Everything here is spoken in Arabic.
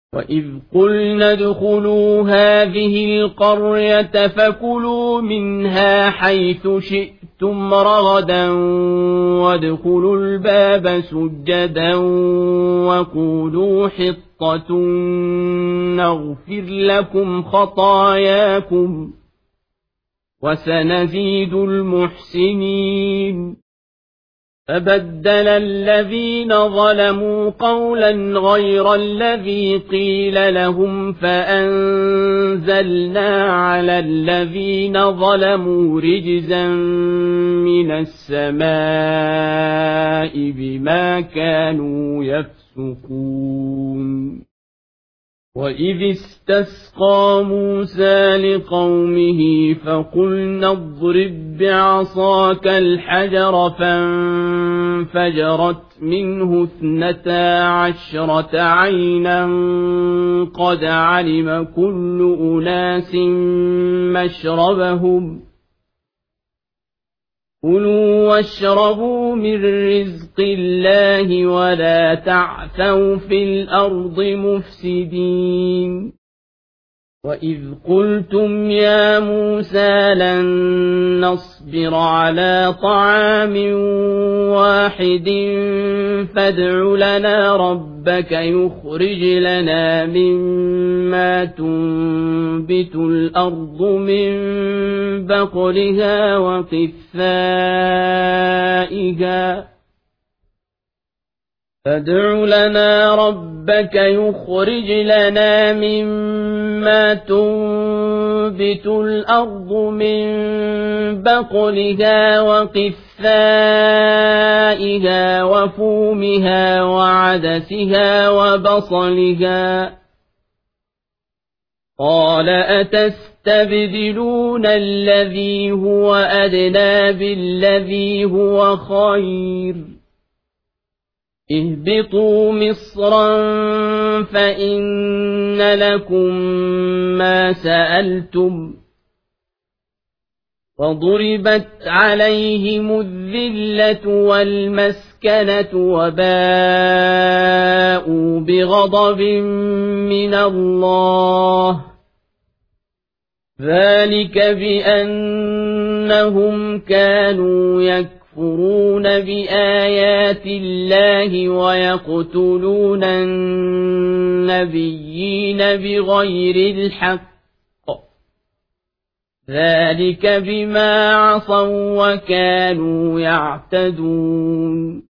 وإذ قلنا ادخلوا هذه القرية فكلوا منها حيث شئتم رغدا وادخلوا الباب سجدا وقولوا حطة نغفر لكم خطاياكم وسنزيد المحسنين. فبدل الذين ظلموا قولا غير الذي قيل لهم فأنزلنا على الذين ظلموا رجزا من السماء بما كانوا يفسقون. وإذ استسقى موسى لقومه فقلنا اضرب بعصاك الحجر فانفجرت منه 12 عينا قد علم كل أناس مشربهم كلوا واشربوا من رزق الله ولا تعثوا في الأرض مفسدين. وإذ قلتم يا موسى لن نصبر على طعام واحد فادع لنا ربك يخرج لنا مما تنبت الأرض من بقلها وقثائها فادع لنا ربك يخرج لنا مما تنبت الأرض من بقلها وقثائها وفومها وعدسها وبصلها قال أتستبدلون الذي هو أدنى بالذي هو خير اهبطوا مصرا فإن لكم ما سألتم وضربت عليهم الذلة والمسكنة وباءوا بغضب من الله ذلك بأنهم كانوا يكفرون بآيات الله ويقتلون النبيين بغير الحق ذلك بما عصوا وكانوا يعتدون.